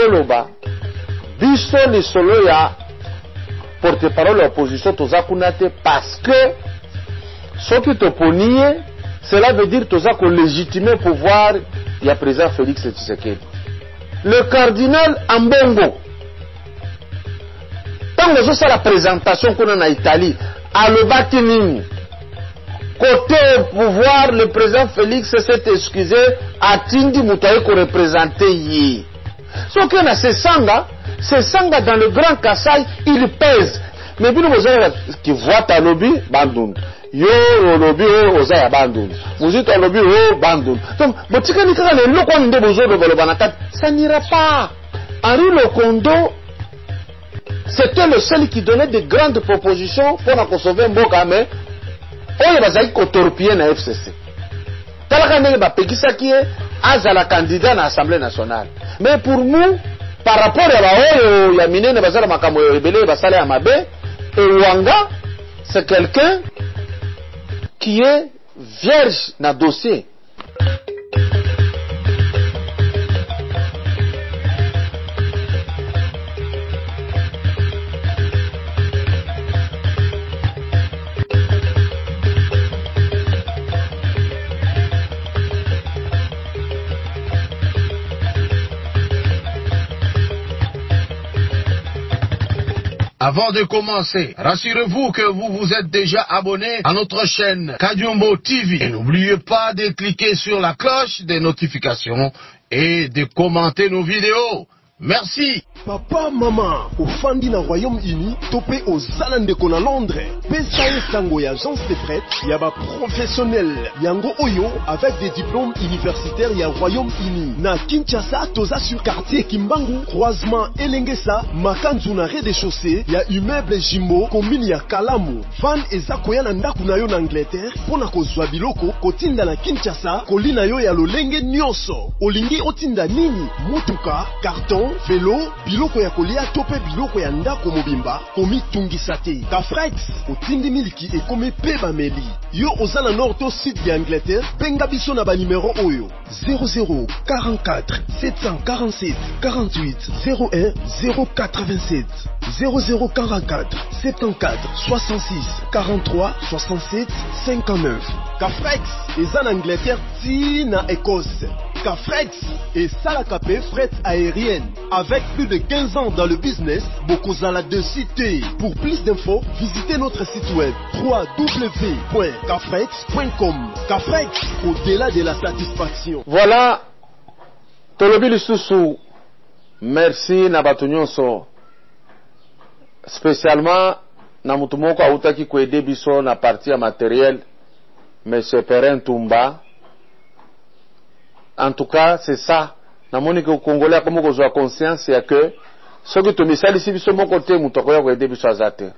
toloba biso li solo ya porte-parole ya opposition toza kuna te parce que soki toponie cela veut dire toza ko légitimer pouvoir ya président Félix Tshisekedi. Le cardinal Ambongo tango zo la présentation kuna na Italie alobaki nini côté pouvoir le président Félix s'est excusé atindi mutai ko représenter yi soki na se sanga dans le Grand Kassai il pèse mais bino bozala ki voit ta lobby bandundu yo lobby oza ya bandundu muzito lobby bandundu donc botika ni kaka le loko nde bozobe boloba na kati ça n'ira pas. Henri Lokondo c'était le seul qui donnait de grandes propositions pour na sauver mboka mais oyo bazali ko torpiller na FCC talaka ndenge bapekisaki azala candidat na Assemblée nationale mais pour nous par rapport à baoyo ya minene bazala makambo ebele basala ya mabe Wanga c'est quelqu'un qui est vierge na dossier. Avant de commencer, rassurez-vous que vous vous êtes déjà abonné à notre chaîne Kadiombo TV. Et n'oubliez pas de cliquer sur la cloche des notifications et de commenter nos vidéos. Merci. Papa, maman, au Fandi na Royaume-Uni, topé aux Zalandeko na Londres. PSAE Sango ya agence de prêt, yaba professionnel. Yango Oyo, avec des diplômes universitaires ya Royaume-Uni. Na Kinshasa, toza sur quartier Kimbangu, croisement Elengesa, Makanzu na rez-de-chaussée, ya immeuble Jimbo, commune ya Kalamu. Van eza koya na ndaku na yo na Angleterre, pona kozwa biloko, kotinda na Kinshasa, kolina yo ya lolenge nyonso. Olingi otinda nini? Mutuka, carton, vélo, biloko ya kolia tope biloko ya ndako mobimba komi tungisa te. Kafrex otindi miliki ekome pe bameli. Yo ozala nord to sud ya Angleterre, benga biso na ba numéro oyo 0044 747 48 01 087 0044 74 66 43 67 59. Kafrex eza na Angleterre ti na Écosse. Kafrex et Salakapé fret aérienne. Avec plus de 15 ans dans le business, Bokozala de cité. Pour plus d'infos, visitez notre site web www.kafrex.com. Kafrex, au-delà de la satisfaction. Voilà, Tolobi Lisusu, merci Nabatunyoso. Spécialement, Namutumoko Autaki Kwede Biso na partie matériel, M. Perrin Tumba. En tout cas, c'est ça. Na moni que Congolais comme kozwa conscience ya que ce que to misali si biso moko te mutoko ya kwede biso azate.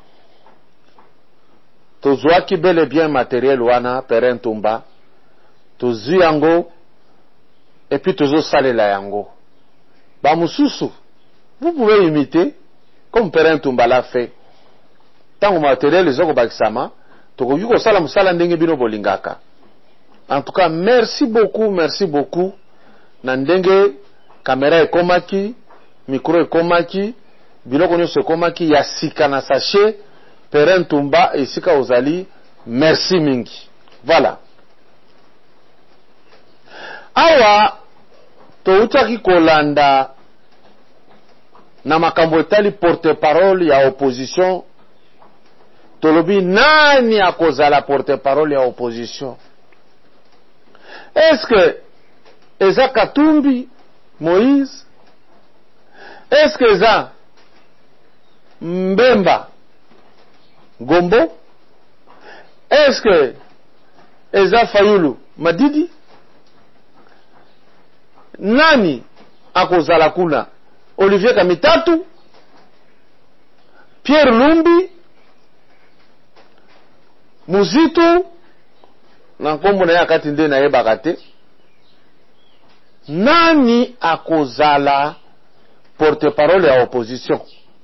To zwa ki bel et bien matériel wana Perrin Tumba. To zi yango et puis to zo salela yango. Ba mususu. Vous pouvez imiter comme Perrin Tumba l'a fait. Tant matériel ezoko bakisama, to ko yuko sala musala ndenge bino bolingaka. En tout cas, merci beaucoup. Nandenge, caméra ekomaki, micro ekomaki, biloko nyonso ekomaki, ya sika na sachet, Perrin Tumba et sika ozali, merci mingi. Voilà. Awa, toutaki kolanda, na makambo etali porte-parole ya opposition, tolobi nani akozala porte-parole ya opposition? Est-ce que Eza Katumbi Moïse? Est-ce que Eza Mbemba Gombo? Est-ce que Eza Fayulu Madidi? Nani akozala kuna? Olivier Kamitatu? Pierre Lumbi? Muzito? Na nkombo na ya kati nde na yebaka te. Nani akozala porte-parole ya opposition?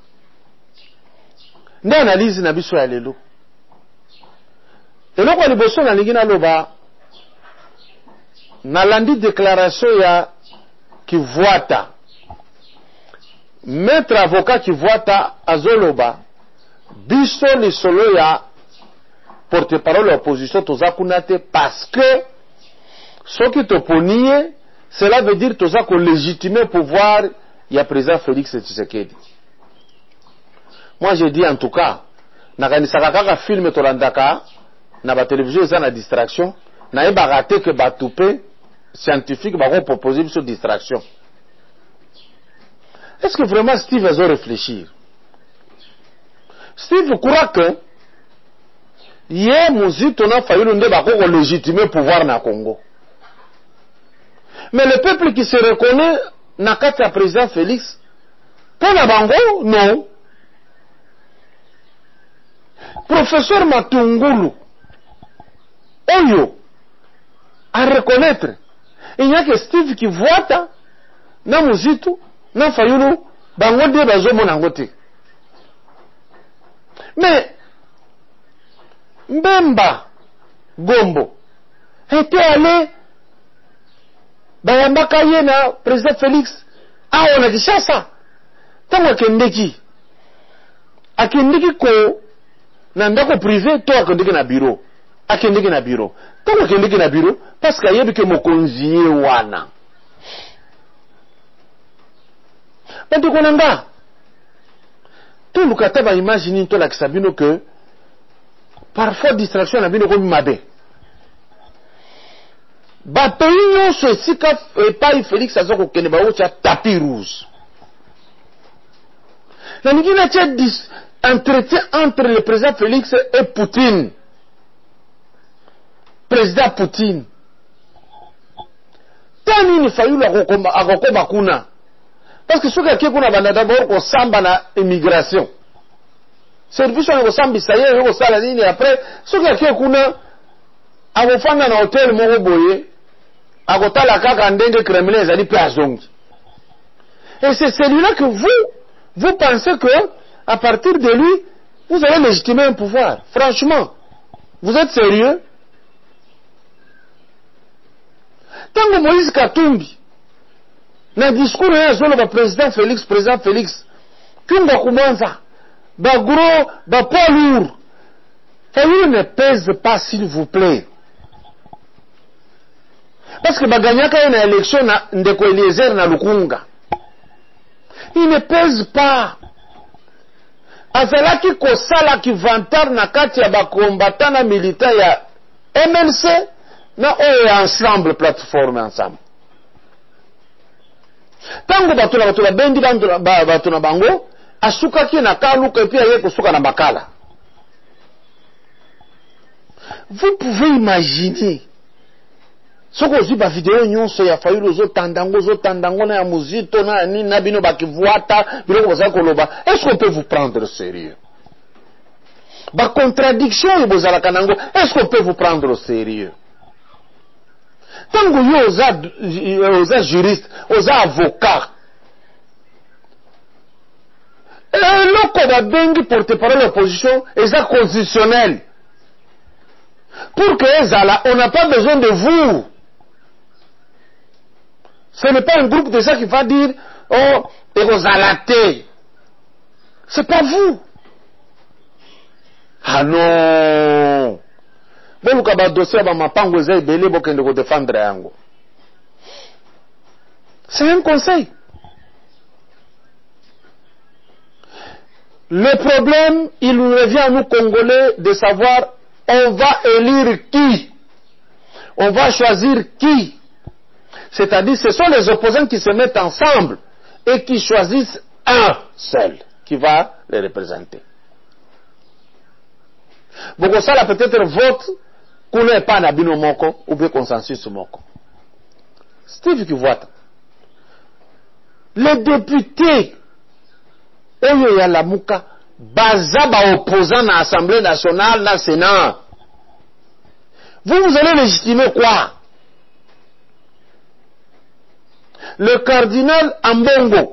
Nde analyse na biso ya lelo. Eloko liboso na lingi na loba nalandi déclaration ya Kivwata. maître avocat Kivuata azoloba biso li solo ya porte-parole ya opposition toza kuna te parce que soki toponie cela veut dire toza ko légitimer pouvoir ya président Félix Tshisekedi. Moi je dis en tout cas nakanisaka kaka film tolandaka na ba télévision eza na distraction na yeba raté que batupe scientifique bako proposer biso distraction. Est-ce que vraiment Steve a réfléchir? Steve croit que yé muzito na fayulu nde bako ko légitimer pouvoir na Congo. Mais le peuple qui se reconnaît na kati ya président Félix pour la bango non. Professeur Matungulu oyo à reconnaître il n'y a que Steve Kivuata na muzito na fayulu bango de bazomona ngote. Mais Mbemba Gombo était allé bayambaka ye na président Félix awa na Kinshasa tango akendeki ko na ndako privé to akendeki na bureau tango akendeki na bureau parce que ayebi ke mokonzi ye wana bantu konanga tout le kata ba imagine to la kisabino que parfois distraction na bino ko mabe ba pays nyonso esika epai Félix azoko kende ba ocha tapis rouge na ningina tia entretien entre le président Félix et Poutine président Poutine tani ni fayulu akokoma kuna parce que soki ake kuna banda d'abord kosamba na immigration service wana kosambisa ye yo kosala nini après soki ake kuna akofanda na hotel moko boye akotala kaka ndenge Kremlin ezali pe azongi. Et c'est celui-là que vous pensez que à partir de lui vous allez légitimer un pouvoir. Franchement, vous êtes sérieux? Tango Moïse Katumbi na discours ya zolo ba président Félix kunga kumanza ba gros ba poids lourd. Fayulu ne pèse pas s'il vous plaît. Parce que baganyaka une élection na ndeko Eliezer na Lukunga. Il ne pèse pas. Azalaki kosala ki vantar na kati ya bakombata na militaire ya MLC na oyo ensemble plateforme ensemble. Tango bato la bendi bato na bango asukaki na kaluka epi aye kosuka na bakala. Vous pouvez imaginer soko ozi ba video nyonso ya fayulu zo tandango na ya muzito na ni na bino bakivuata biloko bozala koloba. Est-ce qu'on peut vous prendre au sérieux? Ba contradiction yo bozala kanango, est-ce qu'on peut vous prendre au sérieux? Tango yo oza juriste, oza avocat, loko ba bengi porte-parole opposition eza constitutionnel. Pour que ezala, on n'a pas besoin de vous. Ce n'est pas un groupe de gens qui va dire oh, et vous allez. C'est pas vous. Ah non. Bon, quand on dossier va m'apprendre aux ailes, bon, qu'on doit défendre yango. C'est un conseil. Le problème, il nous revient à nous Congolais de savoir on va élire qui, on va choisir qui. C'est-à-dire, ce sont les opposants qui se mettent ensemble et qui choisissent un seul qui va les représenter. Beaucoup ça, peut-être vote qu'on n'est pas na bino moko ou bien consensus moko. Steve Kivuata, les députés, oyo ya lamuka, baza ba opposant na Assemblée nationale, na Sénat. Vous allez légitimer quoi? Le cardinal Ambongo,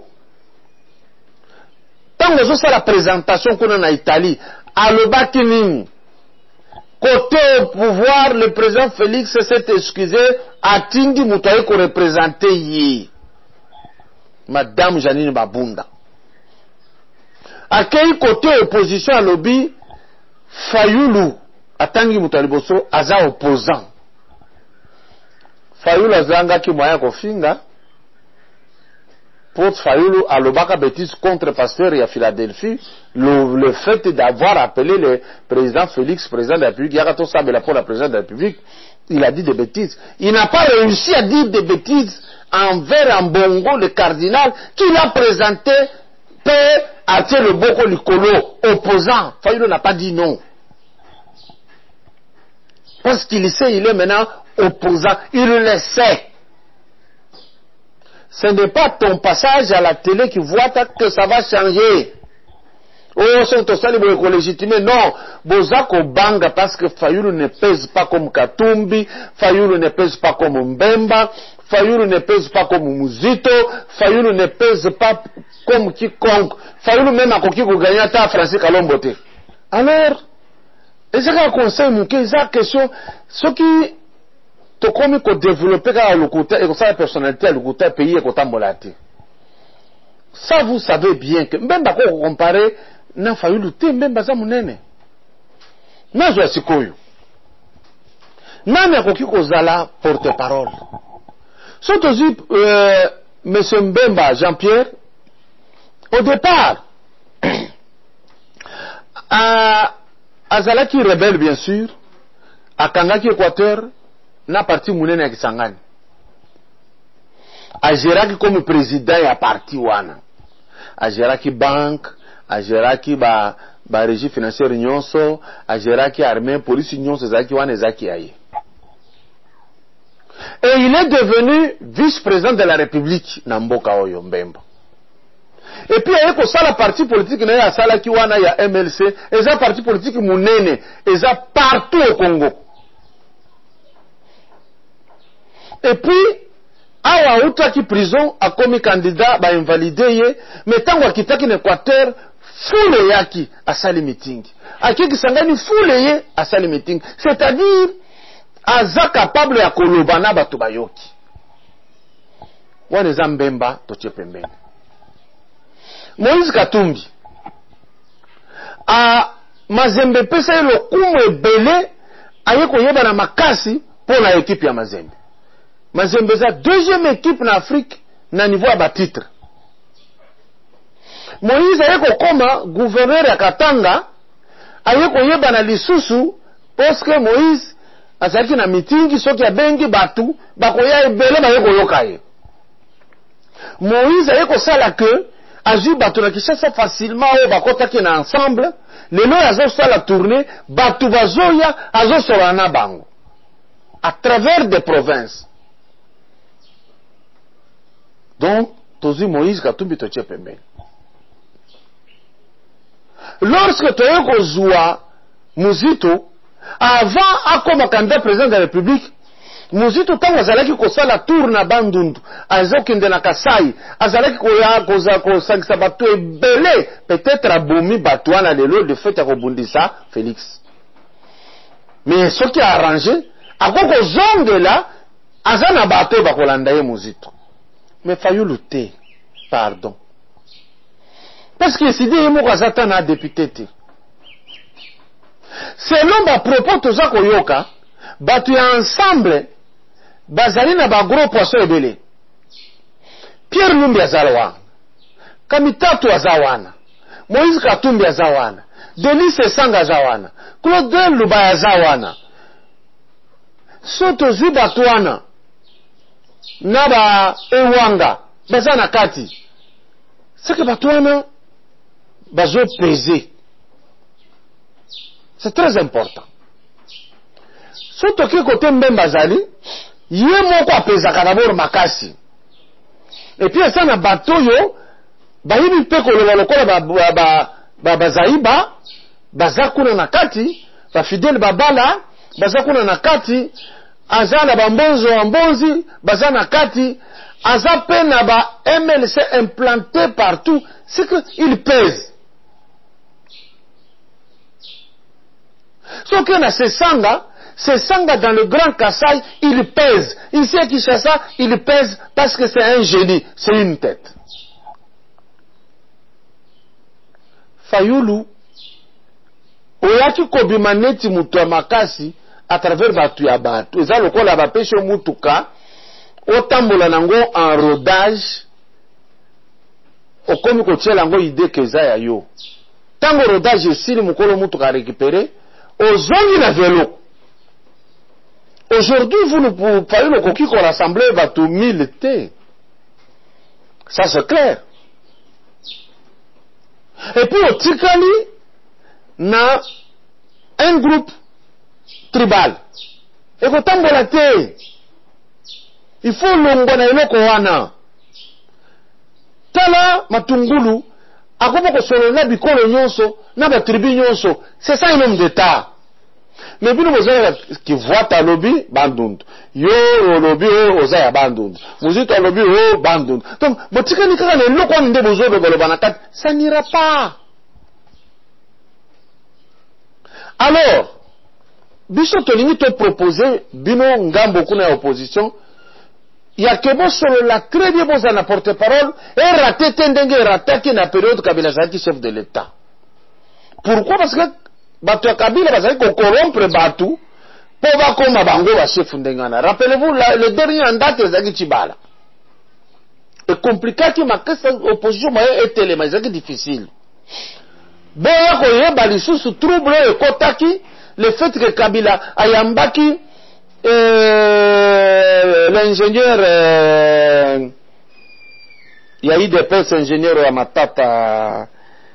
tant que ça la présentation qu'on a en Italie, à l'Obakining, côté au pouvoir, le président Félix s'est excusé à Tindi Moutaye qu'on représentait hier. Madame Janine Babunda. akei côté opposition à lobby Fayulu atangi mutaliboso aza opposant. Fayulu azanga ki moyen kofinga pour Fayulu alobaka bêtise contre pasteur à Philadelphie, le fait d'avoir appelé le président Félix président de la République, Yakato Sabela pour la présidente de la République, il a dit des bêtises. Il n'a pas réussi à dire des bêtises envers Mbongo, le cardinal, qu'il a présenté Père Atie le Boko Likolo, opposant. Fayulu n'a pas dit non. Parce qu'il sait, il est maintenant opposant. Il le sait. Ce n'est pas ton passage à la télé qui voit que ça va changer. Oh, sont au salé pour légitimer. Non. Bozako Banga parce que Fayulu ne pèse pas comme Katumbi, Fayulu ne pèse pas comme Mbemba, Fayulu ne pèse pas comme Muzito, Fayulu ne pèse pas comme quiconque. Fayulu même a coquille pour gagner à Francis Kalombote. Alors, et c'est un conseil, c'est une question, ce qui to komi ko développer ka lokuta et sa personnalité lokuta pays et ko tambolate. Ça vous savez bien que Mbemba ko comparer na Fayulu te Mbemba za munene. Na zo sikoyo. Nani akoki kozala porte-parole. Surtout monsieur Mbemba Jean-Pierre au départ azalaki rebelle bien sûr, akangaki Équateur na parti munene ya Kisangani. Ageraki comme président ya parti wana. Ageraki banque, ageraki ba régie financière nyonso, ageraki armée, police nyonso zaki wana zaki aye. Et il est devenu vice-président de la République na mboka oyo Mbemba. Et puis il y a la parti politique na ya sala ki wana ya MLC, et ça parti politique munene, et ça partout au Congo. Et puis awa outaki prison a commis candidat ba invalidé mais tango akitaki na Équateur foule yaki a sali meeting. Akiki Kisangani foule ye a sali meeting, c'est-à-dire aza capable ya kolobana bato bayoki. Wana za Mbemba totie pembeni. Moïse Katumbi a Mazembe pesa lo kumu ebele ayeko yeba na makasi pour la équipe ya Mazembe. Mazembe za deuxième équipe en Afrique na niveau à titre. Moïse ayeko koma gouverneur ya Katanga ayeko yeba na lisusu parce que Moïse azaki na meeting soki ya bengi batu bakoya ebele bayeko yoka ye. Moïse ayeko sala que azui batu na Kinshasa facilement o bakotaki na ensemble lelo azo sala tournée batu bazoya azo solana bango à travers des provinces. Donc tozi Moïse Katumbi totie pembeni. Lorsque toyeko zwa Muzito avant akoma candidat président de la République, Muzito tango azalaki kosala tour na Bandundu, azokende na Kasai, azalaki koya kosangisa batu ebele, peut-être abomi batu wana lelo de fait ya kobundisa Félix. Mais ce qui a arrangé, akoko zongela azana batu bakolanda ye Muzito. Mais Fayulu te, pardon. Parce que si dit yemo azata na député te. Selon ba propos toza koyoka, batu ya ensemble bazali na ba gros poisson ebele. Pierre Lumbi azawana, Kamitatu azawana, Moïse Katumbi azawana, Denis Esanga azawana, Claude Lubaya azawana. Soto zi batu wana na ba ewanga bazana kati. C'est que batu wana bazo peser. C'est très important. Surtout que côté Mbemba zali, yé moko apesaka d'abord makasi. Et puis ça na bato yo, ba yibi pe ko lokola ba zaiba, baza kuna na kati, ba fidèle babala, baza kuna na kati, azana ba mbonzo ambonzi, baza na kati, aza pe na ba MLC implanté partout, c'est que il pèse. Sauf que na Sesanga dans le Grand Kassai, il pèse. Ici à Kinshasa, il pèse parce que c'est un génie, c'est une tête. Fayulu oyaki kobima neti mutu ya makasi à travers batu ya batu eza lokola bapeshe mutuka otambola nango en rodage okomi kotiela yango ide keza ya yo tango rodage esili mukolo mutuka récupéré ozongi na vélo. Aujourd'hui vous ne pouvez le koki ko rassembler batu 1000 te. Ça c'est clair. Et puis otikali na un groupe tribal ekotambola te. Il faut longwa na eloko wana. Tala matungulu akopo kosolo na bikolo nyonso na batribu nyonso. C'est ça un homme d'état. Mais bino boza ki voit lobby bandundu. Yo lobby oza ya bandundu. Muzito lobby bandundu. Donc botikani kaka na eloko nde bozo loboloba na kati, ça n'ira pas. Alors biso tolingi to proposer bino ngambo kuna ya opposition ya kebo solo la très bien boza na porte-parole et raté tendenge rataki na période Kabila zaki chef de l'État. Pourquoi? Parce que batu ya Kabila bazali ko corrompre batu po bakoma bango ba chef ndengana. Rappelez-vous le dernier en date ezaki Tshibala. Et compliqué ki makasa opposition moyen etelema ezaki difficile. Boya ko yeba lisusu trouble ekotaki le fait que Kabila ayambaki l'ingénieur il y a eu des pères ingénieurs ya matata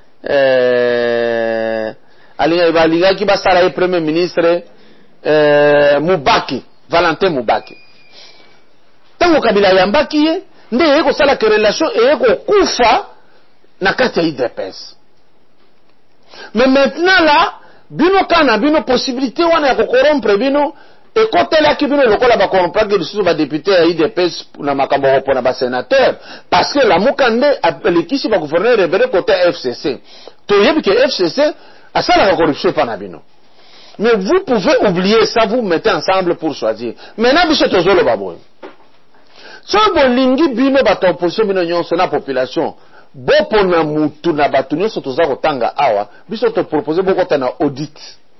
alingaki basala premier ministre Mubaki, Valentin Mubaki. Tango Kabila ayambaki ye nde yeko sala ke relation yeko kufa na kati ya IDPS. Mais maintenant là bino kana bino possibilité wana ya corrompre bino et kotela ki bino lokola ba corrompre que lisusu ba député ya IDPS na makambo ko na ba sénateur parce que la mukande apelekisi ba gouverneur rebele côté FCC to yebi que FCC a ça la corruption pa na bino. Mais vous pouvez oublier ça, vous mettez ensemble pour choisir. Maintenant biso tozolo baboy so bolingi bino ba opposition bino nyonso na population bopo na mutu na batu nyonso toza kotanga awa biso to proposer bokota na audit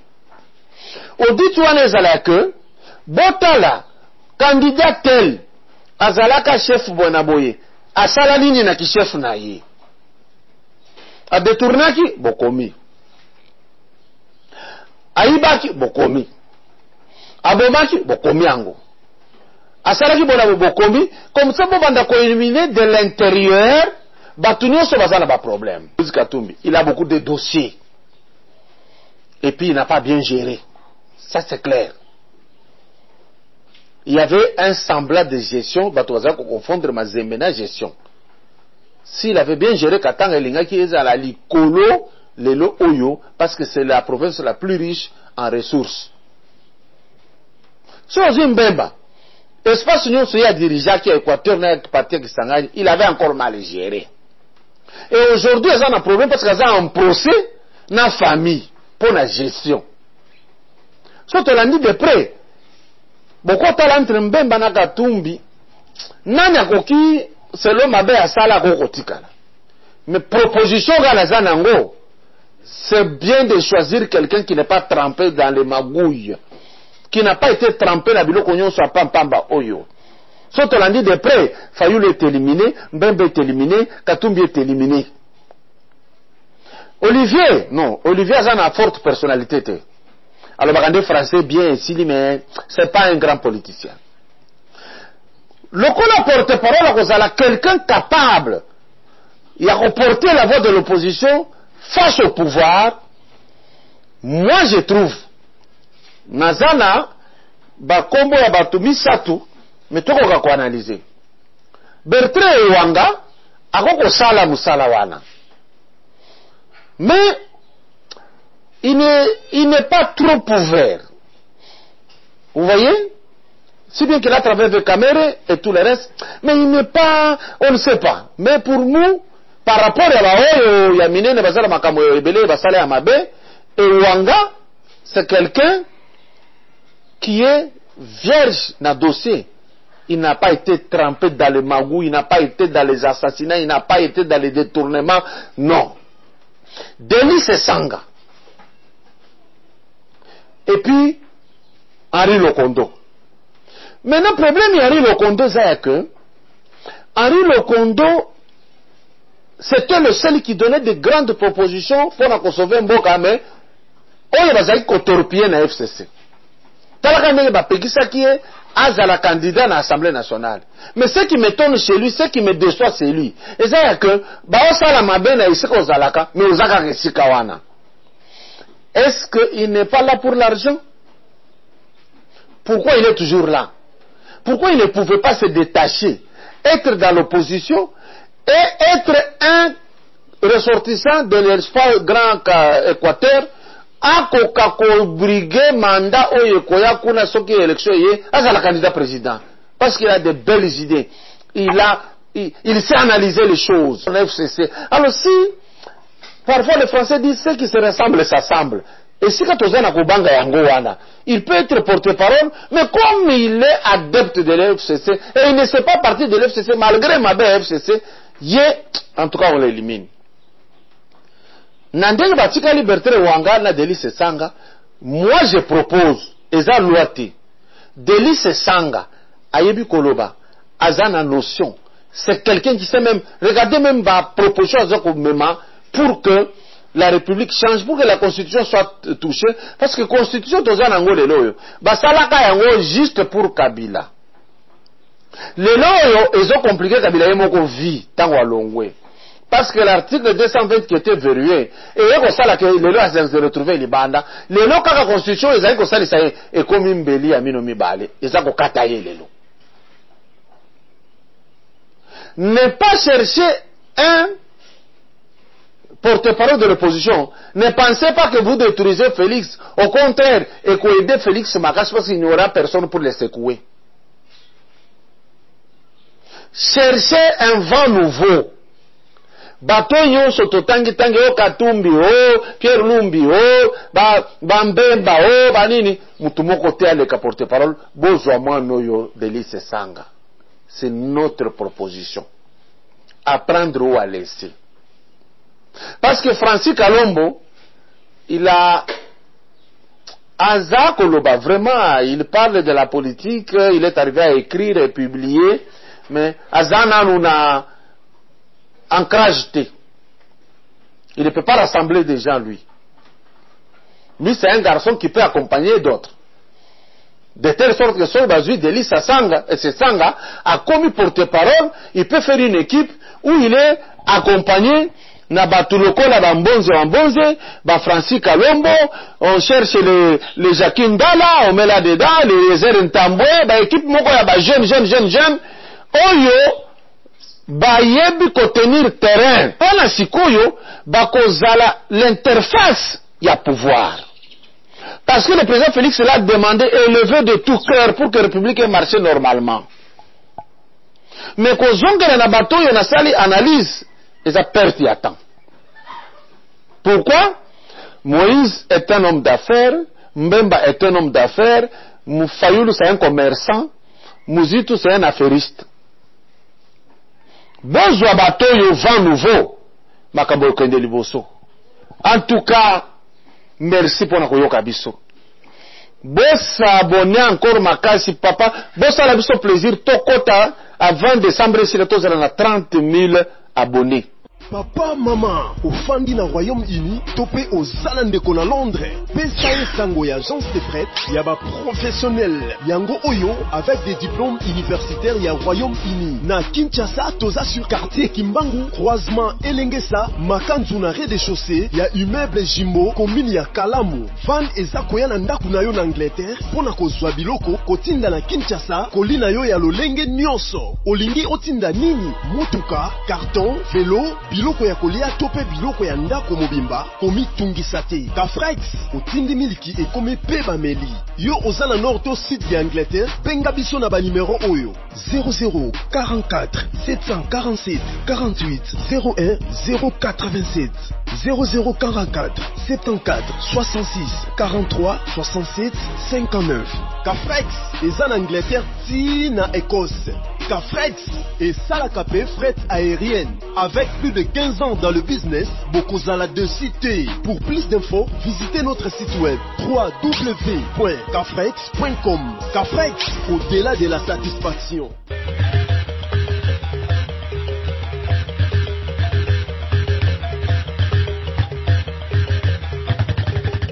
wana ezala que botala candidat tel azalaka chef bona boye asala nini na ki chef na ye a détournaki bokomi aibaki bokomi abomaki bokomi yango asalaki bona bokomi comme ça bobanda ko éliminer de l'intérieur batu nyonso bazala ba problème. Katumbi il a beaucoup de dossiers et puis il n'a pas bien géré, ça c'est clair. Il y avait un semblant de gestion batu bazala ko confondre mazembe na gestion. S'il avait bien géré katanga elinga ki ezala likolo lelo oyo parce que c'est la province la plus riche en ressources. So Zimbabwe espace nyonso ya dirigeant qui Équateur na parti qui Kisangani, il avait encore mal géré. Et aujourd'hui, ils ont un problème parce qu'ils ont un procès dans la famille pour la gestion. So to landi de près. Beaucoup talent Mbemba na Katumbi. Nani akoki selon mabe ya sala kokotikala. Mais proposition gala zanango, c'est bien de choisir quelqu'un qui n'est pas trempé dans les magouilles, qui n'a pas été trempé dans biloko nyonso pamba oyo. So to landi de près, Fayulu est éliminé, Mbemba est éliminé, Katumbi est éliminé. Olivier, non, Olivier a une forte personnalité. Alors, le français bien ici, mais c'est pas un grand politicien. Le porte-parole, c'est quelqu'un capable. Il a porté la voix de l'opposition face au pouvoir. Moi, je trouve, Nazana, Bakombo ya Batumi Satu, mais tout qu'on va analyser. Bertrand Ewanga, akoko sala musala wana. Mais il n'est pas trop ouvert. Vous voyez? Si bien qu'il a travers des caméras et tout le reste, mais il n'est pas, on ne sait pas. Mais pour nous, par rapport à la Yamine, Bazala Makamo Ebele, Basale Amabe, et Wanga, c'est quelqu'un qui est vierge dans le dossier. Il n'a pas été trempé dans les magouilles, il n'a pas été dans les assassinats, il n'a pas été dans les détournements. Non. Denis Sanga. Et puis, Henri Lokondo. Maintenant, le problème Henri Lokondo, c'est que Henri Lokondo, c'était le seul qui donnait de grandes propositions pour sauver Mboka, mais il y a des torpiller dans la FCC. Talaka ndenge bapekisa qui est azala candidat dans l'Assemblée nationale. Mais ce qui m'étonne chez lui, ce qui me déçoit c'est lui. Et c'est que baosala mabe na isika ozalaka, mais ozaka resika wana. Est-ce qu'il n'est pas là pour l'argent? Pourquoi il est toujours là? Pourquoi il ne pouvait pas se détacher, être dans l'opposition et être un ressortissant de l'espace grand Équateur à briguer mandat oyo koya kuna soki élection yé à la candidat président parce qu'il a de belles idées, il sait analyser les choses. FCC. Alors si parfois les Français disent ce qui se ressemble s'assemble, et si quand on a kubanga yango wana, il peut être porte-parole, mais comme il est adepte de l'FCC et il ne fait pas partie de l'FCC malgré ma belle FCC, en tout cas on l'élimine. Nandenge batika liberté wanga na Denis Sanga, moi je propose eza loité Denis Sanga ayebi koloba azana notion, c'est quelqu'un qui sait même regardez même ba proposition azako mema pour que la République change, pour que la Constitution soit touchée, parce que la Constitution tozana ngo lelo yo basalaka yango juste pour Kabila lelo yo ezo compliqué Kabila yemoko vie tango alongwe. Parce que l'article 220 qui était verrouillé, et le loi s'est retrouvé libanda, le loi kaka constitution, ils ont dit que et comme une béli à minomi balé, ils ont kataye le loi. Ne pas chercher un porte-parole de l'opposition. Ne pensez pas que vous détruisez Félix. Au contraire, et que aider Félix Makache parce qu'il n'y aura personne pour les secouer. Cherchez un vent nouveau. Bato nyonso totangi tangi o Katumbi o Pierre Lumbi o Bambemba o banini mutu moko te aleka porte-parole bozwa mwana oyo Denis Sanga. C'est notre proposition. À prendre ou à laisser. Parce que Francis Kalombo, il a Aza Koloba, vraiment, il parle de la politique, il est arrivé à écrire et publier, mais Azana nous a ancrage. Il ne peut pas rassembler des gens, lui. Lui, c'est un garçon qui peut accompagner d'autres. De telle sorte que son bazui Denis Sanga a commis porte-parole, il peut faire une équipe où il est accompagné na batuloko la bambonze, Francis Kalombo, on cherche les Jacquin Dala, on met là dedans, les Rezer Ntambwe, équipe moko ya jeune, oyo, bayebi ko tenir terrain pona sikoyo bakozala l'interface ya pouvoir parce que le président Félix l'a demandé élevé de tout cœur pour que la République ait marché normalement, mais kozongela na bato yo na sali analyse et ça perte ya temps. Pourquoi? Moïse est un homme d'affaires, Mbemba est un homme d'affaires, Fayulu c'est un commerçant, Muzitu c'est un affairiste. Bozwa bato yo vent nouveau makambo okende liboso. En tout cas, merci pour nakoyoka biso. Bosa abonner encore makasi papa, bosa la biso plaisir tokota avant décembre si le tozala na 30 000 abonnés. Papa, maman, au Fandi na Royaume-Uni, topé aux Zalandeko na Londres. Pesae Sango ya agence de prête, yaba professionnel. Yango Oyo, avec des diplômes universitaires ya Royaume-Uni. Na Kinshasa, toza sur quartier Kimbangu, croisement Elengesa, Makanzu na rez-de-chaussée, ya immeuble Jimbo, commune ya Kalamu. Van eza koya na ndaku na yo na Angleterre, pona kozwa biloko, kotinda na Kinshasa, kolina yo ya lolenge nyonso. Olingi otinda nini? Mutuka, carton, vélo, biloko ya kolia tope biloko ya ndako mobimba komi tungisa te. Kafrex otindi miliki e komi pe bameli. Yo ozala nord to site de Angleterre, benga biso na ba numéro oyo 00 44 747 48 01 087 00 44 74 66 43 67 59. Kafrex eza na Angleterre ti na Écosse. Cafrex et Salakapé fret aérienne. Avec plus de 15 ans dans le business, Bokozala de cité. Pour plus d'infos, visitez notre site web www.cafrex.com. Cafrex, au-delà de la satisfaction.